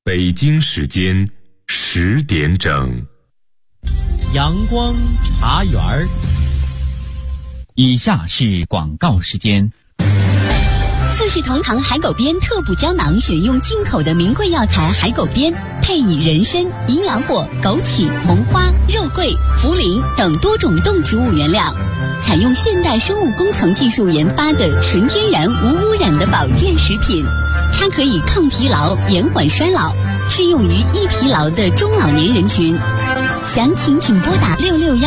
北京时间10点整。 阳光茶园儿。以下是广告时间。 四世同堂海狗鞭特补胶囊选用进口的名贵药材海狗鞭，配以人参、银耳果、枸杞、红花、肉桂、茯苓等多种动植物原料，采用现代生物工程技术研发的纯天然无污染的保健食品。它可以抗疲劳、延缓衰老，适用于易疲劳的中老年人群。详情请拨打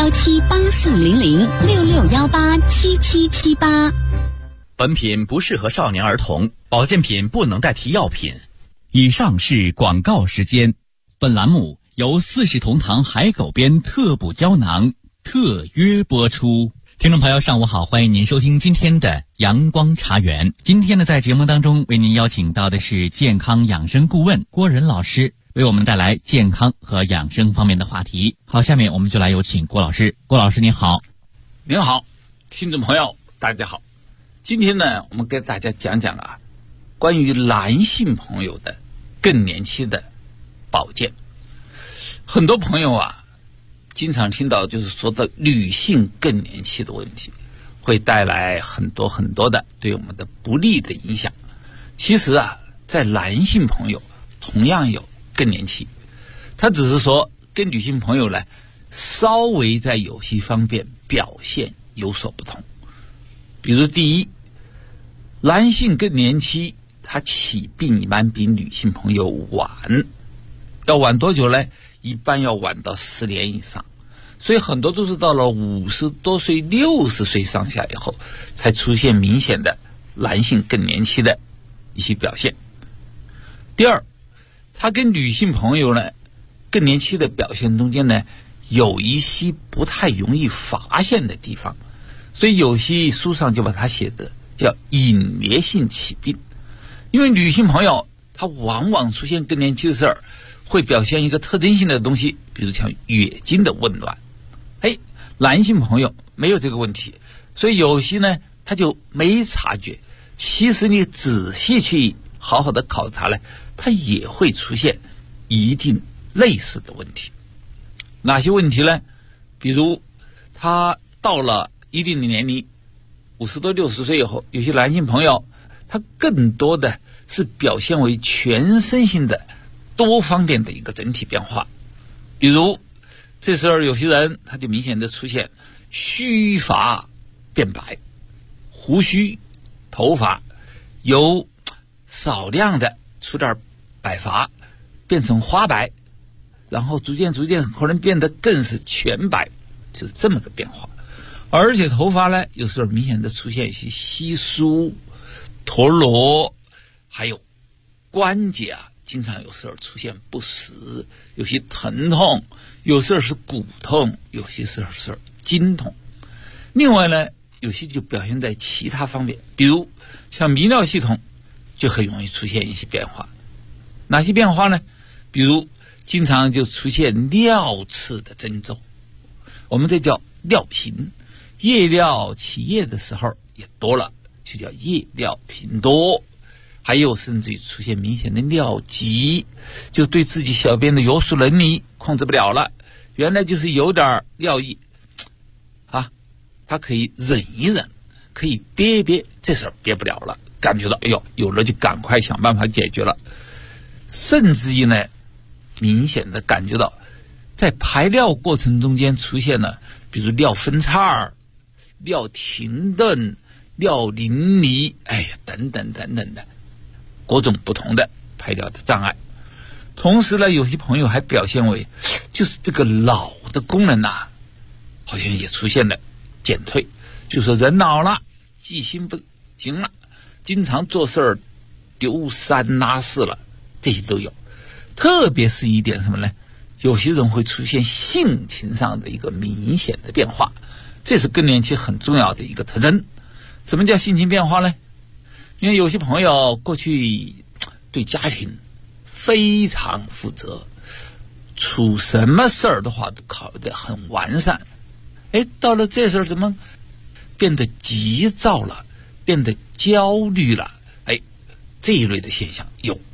6617840066187778。 本品不适合少年儿童，保健品不能代替药品。以上是广告时间。本栏目由四世同堂海狗鞭特补胶囊特约播出。听众朋友，上午好，欢迎您收听今天的阳光茶园。今天呢，在节目当中为您邀请到的是健康养生顾问郭仁老师，为我们带来健康和养生方面的话题。好，下面我们就来有请郭老师。郭老师您好。 您好，听众朋友大家好。今天呢，我们给大家讲讲关于男性朋友的更年期的保健。很多朋友经常听到就是说的女性更年期的问题，会带来很多很多的对我们的不利的影响。其实在男性朋友同样有更年期，他只是说跟女性朋友呢稍微在有些方面表现有所不同。比如第一，男性更年期他起病一般比女性朋友晚，要晚多久呢？一般要晚到10年以上，所以很多都是到了50多岁、60岁上下以后才出现明显的男性更年期的一些表现。第二，他跟女性朋友呢更年期的表现中间呢有一些不太容易发现的地方，所以有些书上就把它写着叫隐烈性起病。因为女性朋友她往往出现更年期的事儿会表现一个特征性的东西，比如像月经的紊乱。男性朋友没有这个问题，所以有些呢他就没察觉，其实你仔细去好好的考察呢，他也会出现一定类似的问题。哪些问题呢？比如他到了一定的年龄，50多60岁以后，有些男性朋友他更多的是表现为全身性的多方面的一个整体变化。比如这时候有些人他就明显的出现须发变白，胡须头发由少量的出点白发变成花白，然后逐渐可能变得更是全白，就是这么个变化。而且头发呢有时候明显的出现一些稀疏脱落，还有关节经常有时候出现不实，有些疼痛，有时候是骨痛，有些时候是筋痛。另外呢有些就表现在其他方面，比如像泌尿系统就很容易出现一些变化。哪些变化呢？比如经常就出现尿次的增重，我们这叫尿频，夜尿起夜的时候也多了，就叫夜尿频多。还有甚至于出现明显的尿急，就对自己小便的约束能力控制不了了，原来就是有点尿意他可以忍一忍，可以憋一憋，这时候憋不了了，感觉到有了就赶快想办法解决了。甚至于呢明显的感觉到在排尿过程中间出现了比如尿分叉、尿停顿、尿淋漓等等的各种不同的排尿的障碍。同时呢有些朋友还表现为就是这个脑的功能好像也出现了减退，就说人老了，记性不行了，经常做事儿丢三落四了，这些都有。特别是一点什么呢？有些人会出现性情上的一个明显的变化，这是更年期很重要的一个特征。什么叫性情变化呢？因为有些朋友过去对家庭非常负责，出什么事儿的话都考虑得很完善，到了这时候怎么变得急躁了，变得焦虑了，这一类的现象有。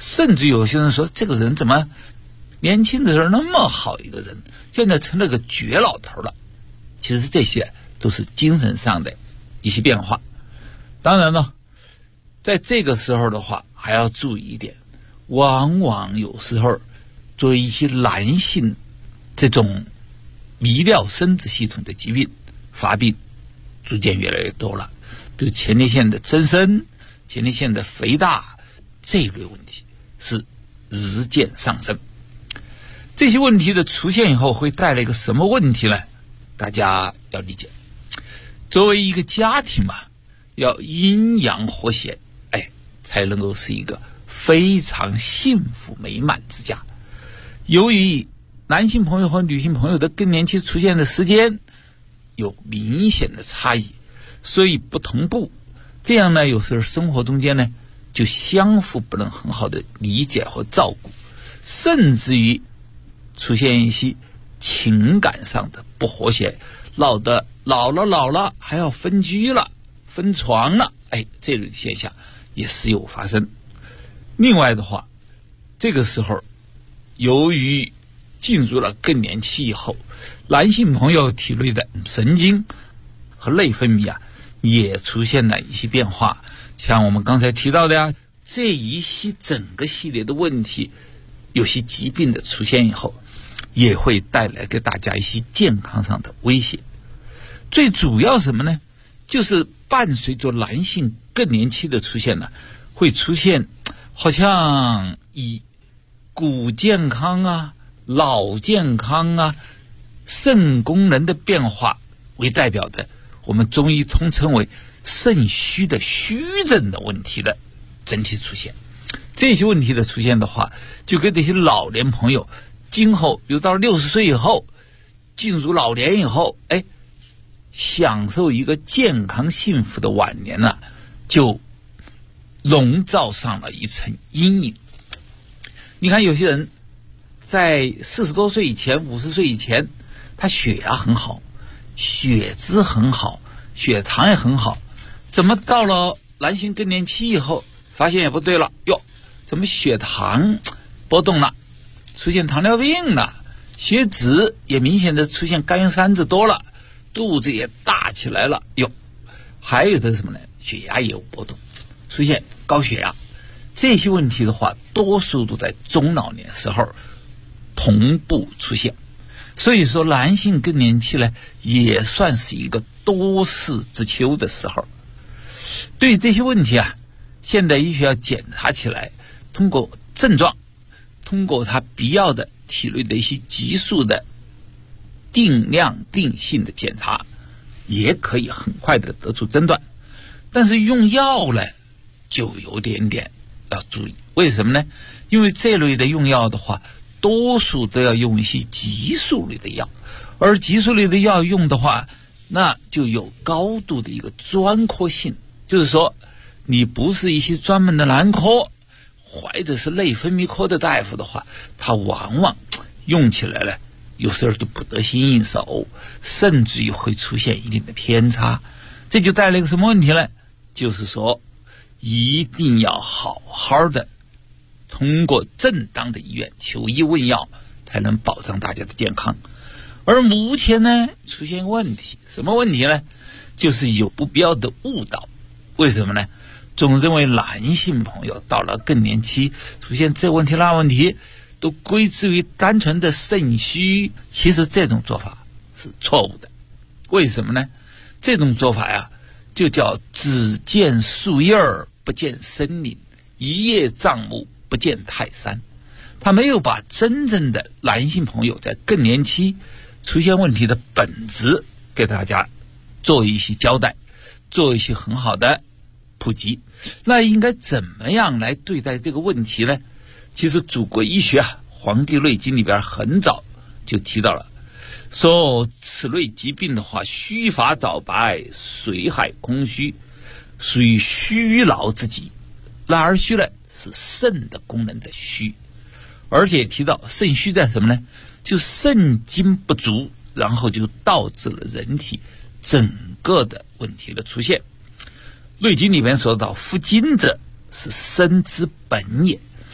甚至有些人说，这个人怎么年轻的时候那么好一个人，现在成了个绝老头了。其实这些都是精神上的一些变化。当然呢，在这个时候的话还要注意一点，往往有时候作为一些男性这种泌尿生殖系统的疾病发病逐渐越来越多了，比如前列腺的增生、前列腺的肥大，这一类问题是日渐上升。这些问题的出现以后会带来一个什么问题呢？大家要理解，作为一个家庭嘛，要阴阳和谐，才能够是一个非常幸福美满之家。由于男性朋友和女性朋友的更年期出现的时间有明显的差异，所以不同步，这样呢，有时候生活中间呢就相互不能很好的理解和照顾，甚至于出现一些情感上的不和谐，老了还要分居了、分床了，这类现象也时有发生。另外的话，这个时候由于进入了更年期以后，男性朋友体内的神经和内分泌也出现了一些变化，像我们刚才提到的这一些整个系列的问题，有些疾病的出现以后，也会带来给大家一些健康上的威胁。最主要什么呢？就是伴随着男性更年期的出现呢，会出现好像以骨健康脑健康肾功能的变化为代表的，我们中医通称为肾虚的虚症的问题的整体出现。这些问题的出现的话，就给这些老年朋友今后比如到了60岁以后，进入老年以后，享受一个健康幸福的晚年就笼罩上了一层阴影。你看有些人在40多岁以前、50岁以前，他血压很好，血脂很好，血糖也很好，怎么到了男性更年期以后，发现也不对了，怎么血糖波动了，出现糖尿病了，血脂也明显的出现甘油三酯多了，肚子也大起来了，还有的什么呢？血压也有波动，出现高血压。这些问题的话，多数都在中老年时候同步出现。所以说男性更年期呢，也算是一个多事之秋的时候。对于这些问题现代医学要检查起来，通过症状，通过它必要的体内的一些激素的定量定性的检查，也可以很快的得出诊断。但是用药呢，就有点要注意。为什么呢？因为这类的用药的话，多数都要用一些激素类的药，而激素类的药用的话，那就有高度的一个专科性，就是说你不是一些专门的男科或者是内分泌科的大夫的话，他往往用起来呢，有时候就不得心应手，甚至于会出现一定的偏差。这就带来一个什么问题呢？就是说一定要好好的通过正当的医院求医问药，才能保障大家的健康。而目前呢，出现问题，什么问题呢？就是有不必要的误导。为什么呢？总认为男性朋友到了更年期出现这问题那问题，都归之于单纯的肾虚。其实这种做法是错误的。为什么呢？这种做法就叫只见树叶不见森林，一叶障目不见泰山。他没有把真正的男性朋友在更年期出现问题的本质给大家做一些交代，做一些很好的普及。那应该怎么样来对待这个问题呢？其实祖国医学《黄帝内经》里边很早就提到了，说此类疾病的话，虚乏早白，水海空虚，属于虚劳之疾。哪儿虚呢？是肾的功能的虚。而且提到肾虚在什么呢？就肾精不足，然后就导致了人体整个的问题的出现。内经里面说到，夫精者是生之本也，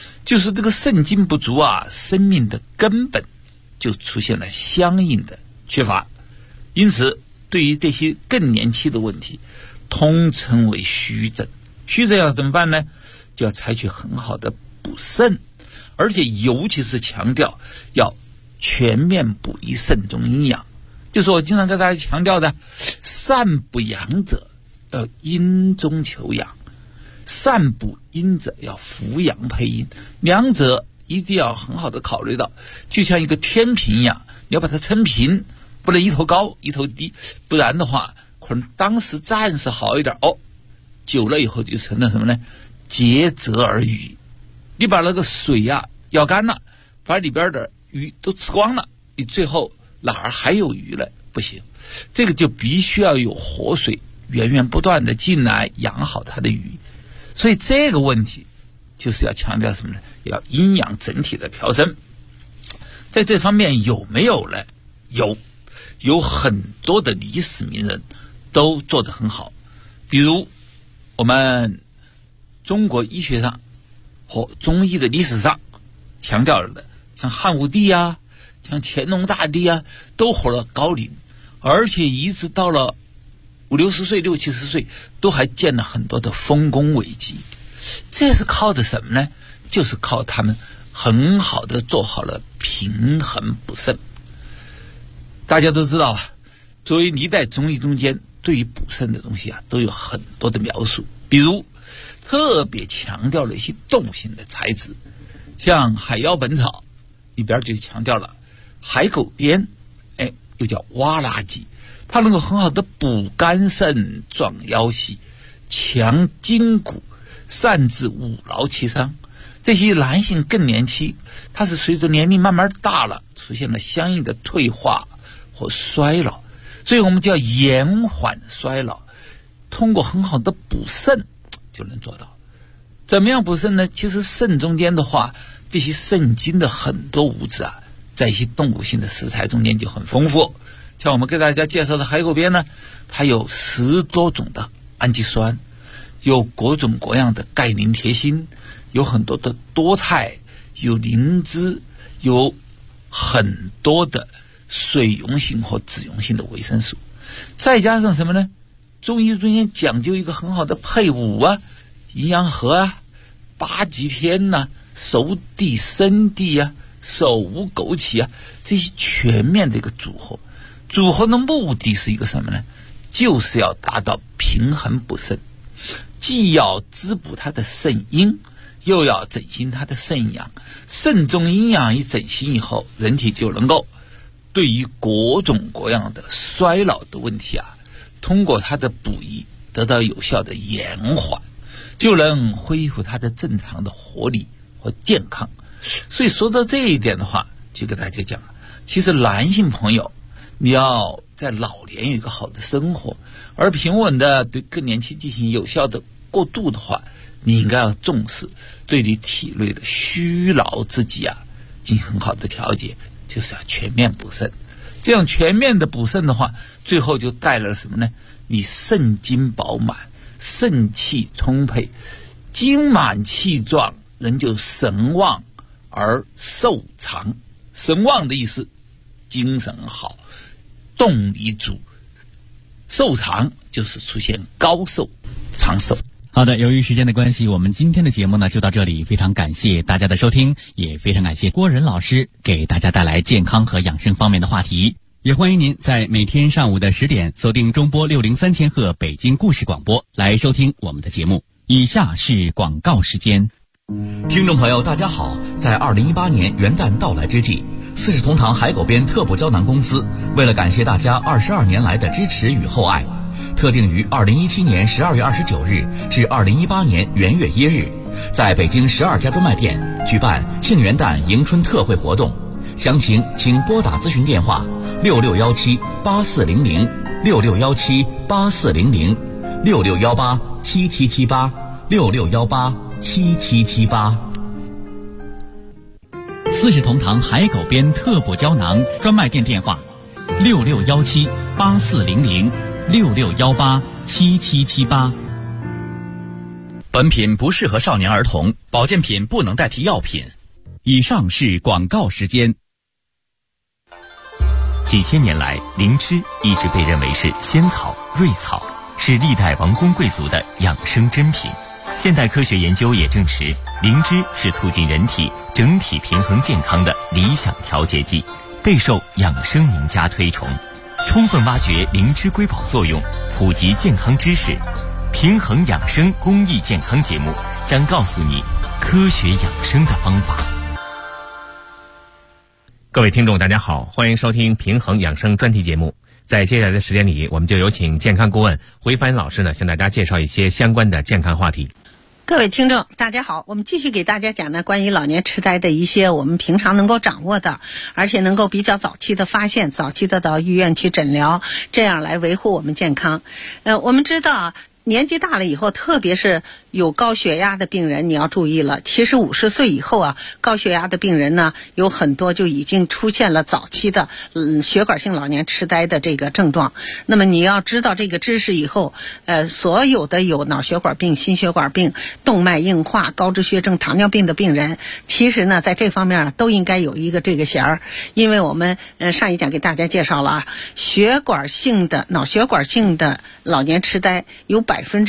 就是这个肾精不足啊，生命的根本就出现了相应的缺乏。因此对于这些更年期的问题，通称为虚症。虚症要怎么办呢？就要采取很好的补肾，而且尤其是强调要全面补益肾中阴阳。就是我经常跟大家强调的，善补阳者要阴中求阳，善补阴者要扶阳配阴，两者一定要很好的考虑到，就像一个天平一样，你要把它撑平，不能一头高一头低，不然的话可能当时暂时好一点久了以后就成了什么呢？竭泽而渔。你把那个水舀干了，把里边的鱼都吃光了，你最后哪儿还有鱼了？不行，这个就必须要有活水源源不断的进来养好它的鱼。所以这个问题就是要强调什么呢？要阴阳整体的调整。在这方面有没有呢？有很多的历史名人都做得很好。比如我们中国医学上和中医的历史上强调了的，像汉武帝啊，像乾隆大帝啊，都活了高龄，而且一直到了50-60岁、60-70岁都还建了很多的丰功伟绩。这是靠的什么呢？就是靠他们很好的做好了平衡补肾。大家都知道作为历代中医中间对于补肾的东西都有很多的描述，比如特别强调了一些动物性的材质，像《海妖本草》里边就强调了海狗鞭，又叫蛙拉鸡，它能够很好的补肝肾、壮腰膝、强筋骨、善治五劳七伤。这些男性更年期，它是随着年龄慢慢大了，出现了相应的退化或衰老，所以我们就要延缓衰老，通过很好的补肾就能做到。怎么样补肾呢？其实肾中间的话，这些肾精的很多物质在一些动物性的食材中间就很丰富。像我们给大家介绍的海狗鞭呢，它有10多种的氨基酸，有各种各样的钙磷铁锌，有很多的多肽，有磷脂，有很多的水溶性或脂溶性的维生素，再加上什么呢？中医中间讲究一个很好的配伍阴阳合八极天熟地生地手无枸杞这些全面的一个组合。组合的目的是一个什么呢？就是要达到平衡补肾，既要滋补它的肾阴，又要整形它的肾阳。肾中阴阳一整形以后，人体就能够对于各种各样的衰老的问题通过它的补益得到有效的延缓，就能恢复它的正常的活力和健康。所以说到这一点的话，就给大家讲，其实男性朋友你要在老年有一个好的生活，而平稳的对更年期进行有效的过渡的话，你应该要重视对你体内的虚劳之疾进行很好的调节，就是要全面补肾。这样全面的补肾的话，最后就带来了什么呢？你肾精饱满，肾气充沛，精满气壮，人就神旺而寿长。神旺的意思，精神好，动力足，寿长就是出现高寿长寿。 好的，由于时间的关系，我们今天的节目呢就到这里，非常感谢大家的收听，也非常感谢郭仁老师给大家带来健康和养生方面的话题。也欢迎您在每天上午的10点锁定中波603千赫北京故事广播来收听我们的节目。以下是广告时间。 听众朋友大家好，在2018年元旦到来之际，四世同堂海狗鞭特补胶囊公司为了感谢大家22年来的支持与厚爱，特定于2017年12月29日至2018年元月1日，在北京12家专卖店举办庆元旦迎春特惠活动。详情请拨打咨询电话66178400 66178400 66187778 66187778。 四世同堂海狗鞭特补胶囊专卖店电话66178400 66187778。 本品不适合少年儿童，保健品不能代替药品。以上是广告时间。 几千年来，灵芝一直被认为是仙草、瑞草，是历代王公贵族的养生珍品。现代科学研究也证实，灵芝是促进人体整体平衡健康的理想调节剂，备受养生名家推崇。充分挖掘灵芝瑰宝作用，普及健康知识，平衡养生公益健康节目将告诉你科学养生的方法。 各位听众大家好，欢迎收听平衡养生专题节目。在接下来的时间里，我们就有请健康顾问回帆老师呢，向大家介绍一些相关的健康话题。 各位听众大家好，我们继续给大家讲呢关于老年痴呆的一些我们平常能够掌握的，而且能够比较早期的发现，早期的到医院去诊疗，这样来维护我们健康。我们知道年纪大了以后，特别是有高血压的病人，你要注意了。其实50岁以后啊，高血压的病人呢，有很多就已经出现了早期的血管性老年痴呆的这个症状。那么你要知道这个知识以后，所有的有脑血管病、心血管病、动脉硬化、高脂血症、糖尿病的病人，其实呢，在这方面都应该有一个这个弦儿，因为我们上一讲给大家介绍了啊，血管性的脑血管性的老年痴呆有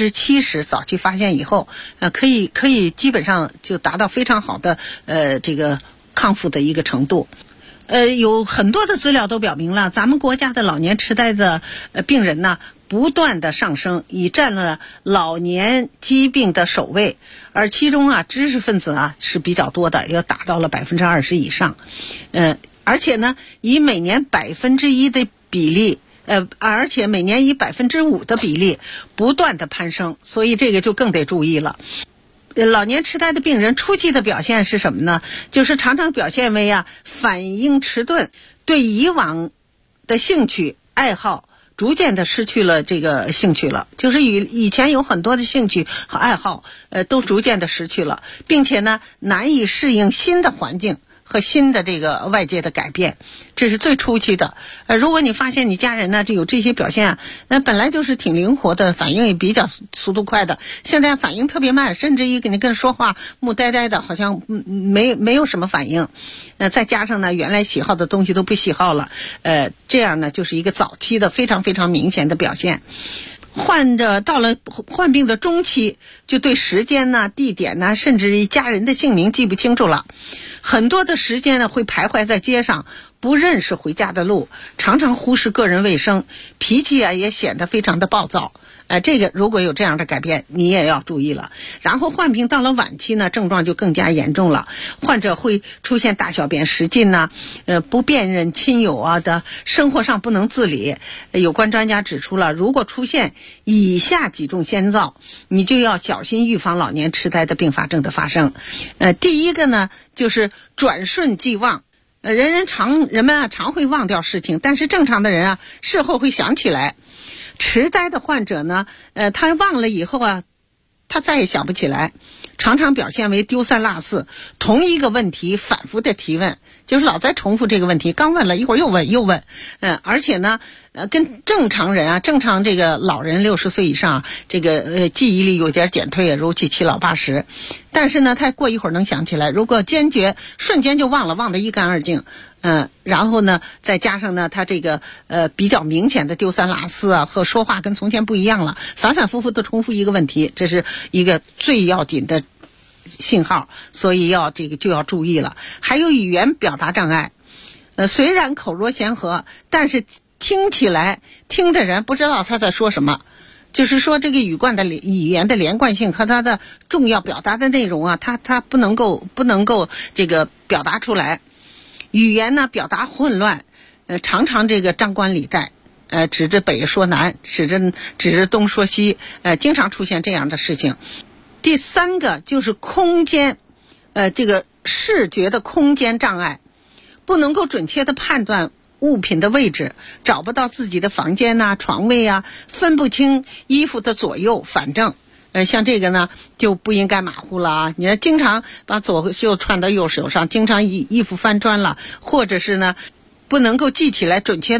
70%早期发现以后，可以基本上就达到非常好的这个康复的一个程度。有很多的资料都表明了，咱们国家的老年痴呆的病人呢，不断的上升，已占了老年疾病的首位，而其中啊，知识分子啊是比较多的，要达到了20%以上。而且呢，以每年1%的比例。而且每年以5%的比例不断的攀升，所以这个就更得注意了。老年痴呆的病人初期的表现是什么呢？就是常常表现为反应迟钝，对以往的兴趣爱好逐渐的失去了这个兴趣了，就是以前有很多的兴趣和爱好都逐渐的失去了，并且呢难以适应新的环境和新的这个外界的改变，这是最初期的。如果你发现你家人呢有这些表现啊，那本来就是挺灵活的，反应也比较速度快的，现在反应特别慢，甚至于给你跟说话木呆呆的，好像没有什么反应。再加上呢原来喜好的东西都不喜好了，这样呢就是一个早期的非常非常明显的表现。患者到了患病的中期，就对时间呢、地点呢，甚至家人的姓名记不清楚了。很多的时间呢会徘徊在街上，不认识回家的路，常常忽视个人卫生，脾气啊也显得非常的暴躁。这个如果有这样的改变，你也要注意了。然后患病到了晚期呢，症状就更加严重了，患者会出现大小便失禁呐，不辨认亲友啊的，生活上不能自理。有关专家指出了，如果出现以下几种先兆，你就要小心预防老年痴呆的并发症的发生。第一个呢，就是转瞬即忘。人们常会忘掉事情，但是正常的人啊，事后会想起来。痴呆的患者呢，他忘了以后啊，他再也想不起来，常常表现为丢三落四，同一个问题反复的提问，就是老在重复这个问题，刚问了一会儿又问，而且呢，跟正常人啊，正常这个老人60岁以上，这个记忆力有点减退，如其七老八十，但是呢，他过一会儿能想起来，如果坚决瞬间就忘得一干二净。然后呢，再加上呢，他这个比较明显的丢三落四啊，和说话跟从前不一样了，反反复复的重复一个问题，这是一个最要紧的信号，所以就要注意了。还有语言表达障碍，虽然口若悬河，但是听起来听的人不知道他在说什么。就是说这个语言的连贯性和它的重要表达的内容啊，它不能够这个表达出来。语言呢表达混乱，常常这个张冠李戴，指着北说南，指着东说西，经常出现这样的事情。第三个就是空间，这个视觉的空间障碍，不能够准确的判断物品的位置，找不到自己的房间呐、床位啊，分不清衣服的左右反正。像这个呢就不应该马虎了啊！你要经常把左袖穿到右手上，经常衣服翻穿了，或者是呢不能够记起来准确的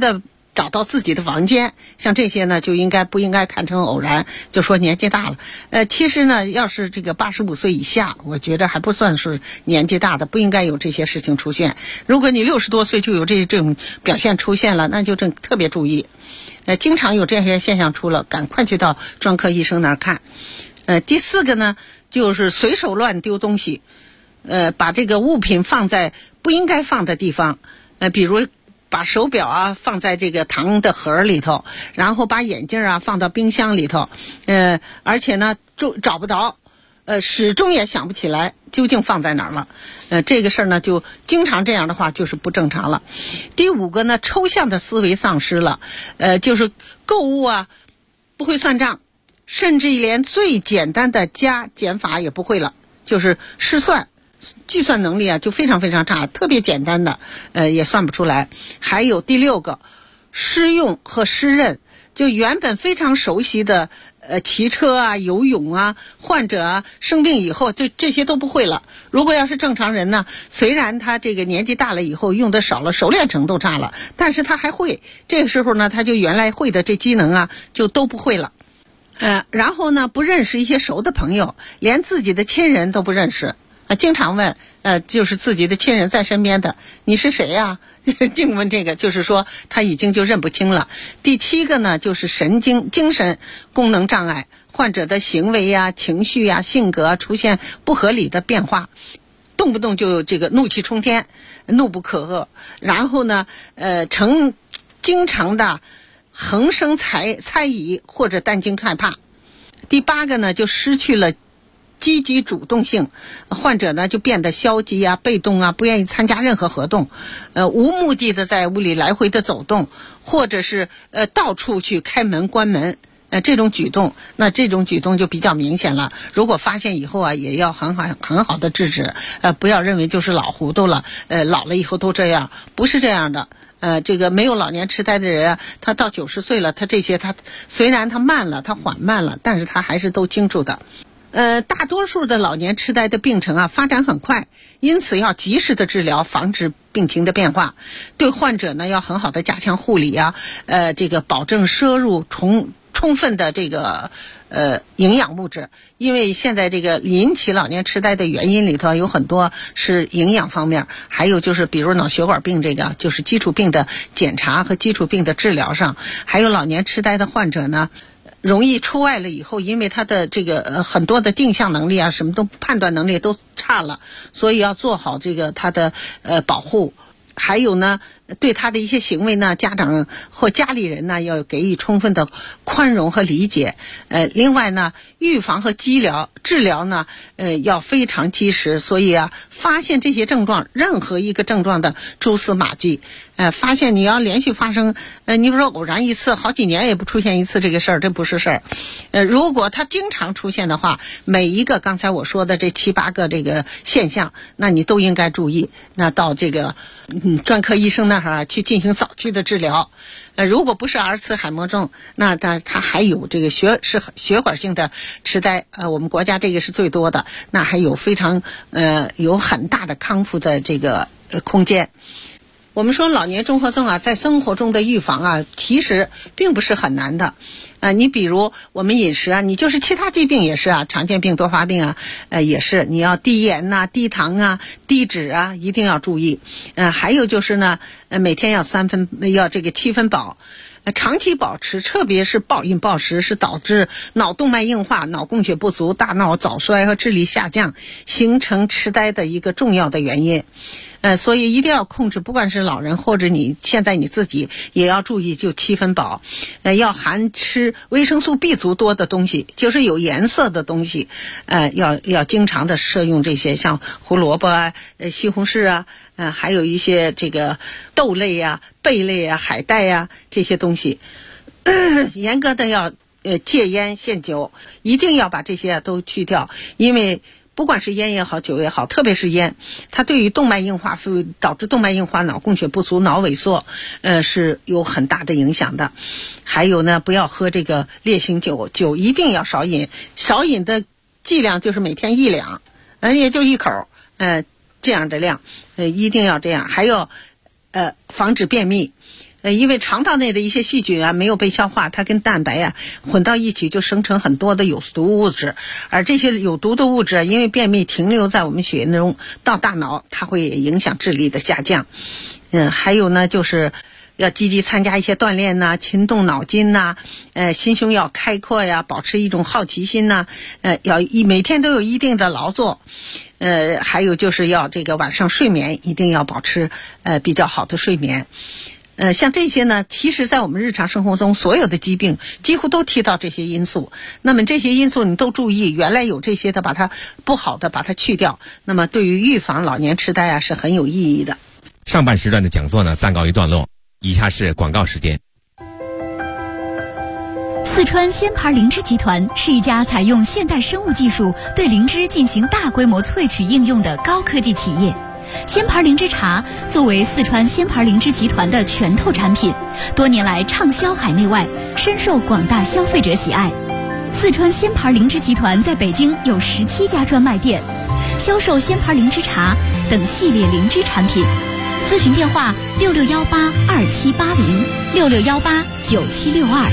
找到自己的房间，像这些呢就不应该看成偶然，就说年纪大了。其实呢，要是这个85岁以下，我觉得还不算是年纪大的，不应该有这些事情出现。如果你60多岁就有这种表现出现了，那就特别注意。经常有这些现象出了，赶快去到专科医生那儿看。第4个呢，就是随手乱丢东西，把这个物品放在不应该放的地方，比如把手表啊放在这个糖的盒里头，然后把眼镜啊放到冰箱里头，而且呢找不着，始终也想不起来究竟放在哪儿了。这个事儿呢就经常这样的话就是不正常了。第5个呢，抽象的思维丧失了，就是购物啊不会算账，甚至连最简单的加减法也不会了，就是试算计算能力啊就非常非常差，特别简单的也算不出来。还有第6个，失用和失认，就原本非常熟悉的骑车啊、游泳啊，患者啊生病以后对这些都不会了。如果要是正常人呢，虽然他这个年纪大了以后用的少了，熟练程度差了，但是他还会，这个时候呢他就原来会的这机能啊就都不会了。然后呢不认识一些熟的朋友，连自己的亲人都不认识。经常问，就是自己的亲人在身边的，你是谁呀？净问这个，就是说他已经就认不清了。第7个呢，就是精神功能障碍，患者的行为呀、情绪呀、性格出现不合理的变化，动不动就这个怒气冲天、怒不可遏，然后呢，经常的横生猜疑或者担惊害怕。第8个呢，就失去了积极主动性，患者呢就变得消极啊、被动啊，不愿意参加任何活动，无目的的在屋里来回的走动，或者是到处去开门关门，这种举动就比较明显了。如果发现以后啊，也要很好的制止，不要认为就是老糊涂了，老了以后都这样，不是这样的。这个没有老年痴呆的人啊，他到90岁了，他这些他虽然他慢了，他缓慢了，但是他还是都清楚的。大多数的老年痴呆的病程啊发展很快，因此要及时的治疗，防止病情的变化。对患者呢要很好的加强护理啊，这个保证摄入充分的这个营养物质，因为现在这个引起老年痴呆的原因里头有很多是营养方面，还有就是比如脑血管病这个就是基础病的检查和基础病的治疗上，还有老年痴呆的患者呢容易出外了以后，因为他的这个很多的定向能力啊，什么都判断能力都差了，所以要做好这个他的保护。还有呢，对他的一些行为呢，家长或家里人呢要给予充分的宽容和理解。另外呢，预防和治疗呢，要非常及时。所以啊，发现这些症状，任何一个症状的蛛丝马迹，发现你要连续发生，你比如说偶然一次，好几年也不出现一次这个事儿，这不是事儿。如果它经常出现的话，每一个刚才我说的这7、8个这个现象，那你都应该注意。那到这个专科医生那儿去进行早期的治疗。如果不是阿尔茨海默症，那他还有这个血管性的痴呆，我们国家这个是最多的，那还有非常有很大的康复的这个空间。我们说老年综合症啊，在生活中的预防啊，其实并不是很难的。你比如我们饮食啊，你就是其他疾病也是啊，常见病、多发病啊，也是你要低盐呐、低糖啊、低脂啊，一定要注意。还有就是呢，每天要这个7分饱。长期保持，特别是暴饮暴食，是导致脑动脉硬化、脑供血不足、大脑早衰和智力下降，形成痴呆的一个重要的原因。所以一定要控制，不管是老人或者你现在你自己也要注意，就7分饱。要含吃维生素 B 族多的东西，就是有颜色的东西。要经常的摄用这些，像胡萝卜啊、西红柿啊，还有一些这个豆类啊、贝类啊、海带啊这些东西。严格的要戒烟限酒，一定要把这些都去掉，因为不管是烟也好，酒也好，特别是烟，它对于动脉硬化导致动脉硬化、脑供血不足、脑萎缩，是有很大的影响的。还有呢，不要喝这个烈性酒，酒一定要少饮，少饮的剂量就是每天1两，也就1口，这样的量，一定要这样。还有防止便秘。 因为肠道内的一些细菌啊没有被消化，它跟蛋白啊混到一起，就生成很多的有毒物质，而这些有毒的物质因为便秘停留在我们血液中到大脑，它会影响智力的下降。还有呢就是要积极参加一些锻炼呐，勤动脑筋呐，心胸要开阔呀，保持一种好奇心呐，要每天都有一定的劳作，还有就是要这个晚上睡眠一定要保持比较好的睡眠。像这些呢，其实在我们日常生活中所有的疾病几乎都提到这些因素。那么这些因素你都注意，原来有这些的把它不好的把它去掉，那么对于预防老年痴呆啊是很有意义的。 上半时段的讲座呢暂告一段落，以下是广告时间。 四川鲜牌灵芝集团是一家采用现代生物技术对灵芝进行大规模萃取应用的高科技企业。鲜牌灵芝茶作为四川鲜牌灵芝集团的拳头产品，多年来畅销海内外，深受广大消费者喜爱。四川鲜牌灵芝集团在北京有17家专卖店，销售鲜牌灵芝茶等系列灵芝产品。咨询电话66182780，66189762。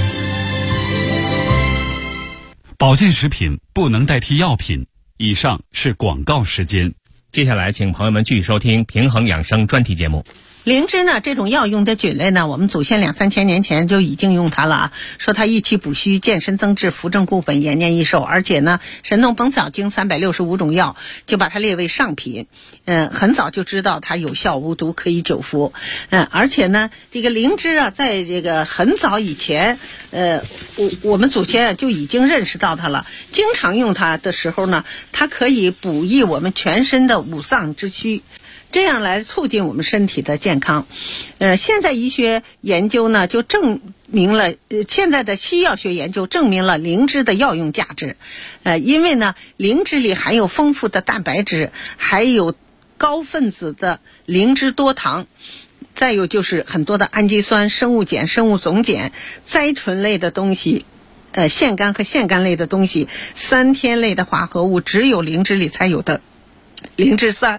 保健食品不能代替药品。以上是广告时间。 接下来请朋友们继续收听平衡养生专题节目。 灵芝呢，这种药用的菌类呢，我们祖先2-3千年前就已经用它了啊，说它益气补虚、健身增智、扶正固本、延年益寿，而且呢，《神农本草经》365种药就把它列为上品。很早就知道它有效无毒，可以久服。而且呢，这个灵芝啊，在这个很早以前，我们祖先啊就已经认识到它了，经常用它的时候呢，它可以补益我们全身的五脏之虚，这样来促进我们身体的健康。现在医学研究呢就证明了，现在的西药学研究证明了灵芝的药用价值。因为呢，灵芝里含有丰富的蛋白质，还有高分子的灵芝多糖，再有就是很多的氨基酸、生物碱、生物总碱、甾醇类的东西。腺苷和腺苷类的东西，3天类的化合物只有灵芝里才有的。灵芝酸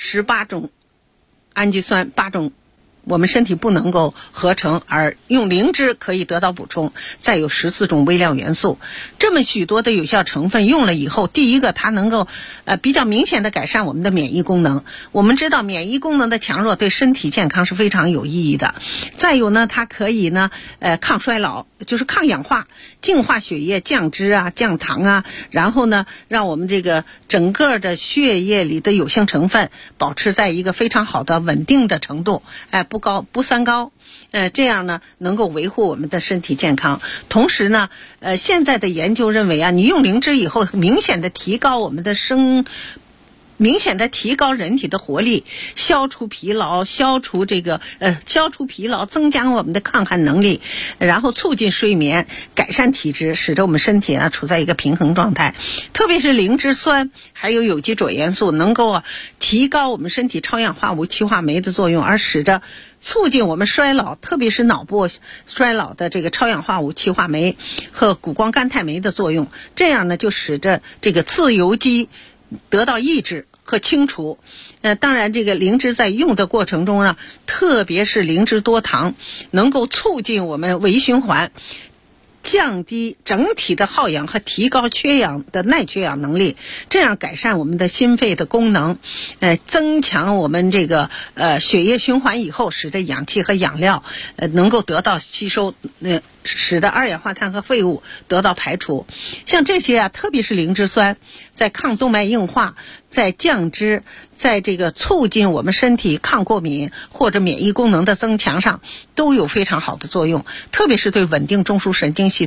18种氨基酸，8种我们身体不能够合成，而用灵芝可以得到补充。再有14种微量元素，这么许多的有效成分用了以后，第一个它能够比较明显的改善我们的免疫功能。我们知道免疫功能的强弱对身体健康是非常有意义的。再有呢，它可以呢抗衰老，就是抗氧化，净化血液，降脂啊，降糖啊，然后呢让我们这个整个的血液里的有性成分保持在一个非常好的稳定的程度，不高不三高，这样呢能够维护我们的身体健康。同时呢，现在的研究认为啊，你用灵芝以后，明显的提高我们的明显的提高人体的活力，消除疲劳，消除疲劳，增加我们的抗寒能力，然后促进睡眠，改善体质，使得我们身体呢处在一个平衡状态。特别是灵芝酸还有有机佐元素能够提高我们身体超氧化物七化酶的作用，而使得促进我们衰老，特别是脑部衰老的这个超氧化物七化酶和谷胱甘肽酶的作用，这样呢就使得这个自由基得到抑制和清除。当然这个灵芝在用的过程中呢，特别是灵芝多糖能够促进我们微循环，降低整体的耗氧和提高缺氧的耐缺氧能力，这样改善我们的心肺的功能，增强我们这个血液循环以后，使得氧气和养料能够得到吸收，使得二氧化碳和废物得到排除。像这些啊，特别是灵芝酸，在抗动脉硬化，在降脂，在这个促进我们身体抗过敏或者免疫功能的增强上都有非常好的作用，特别是对稳定中枢神经系统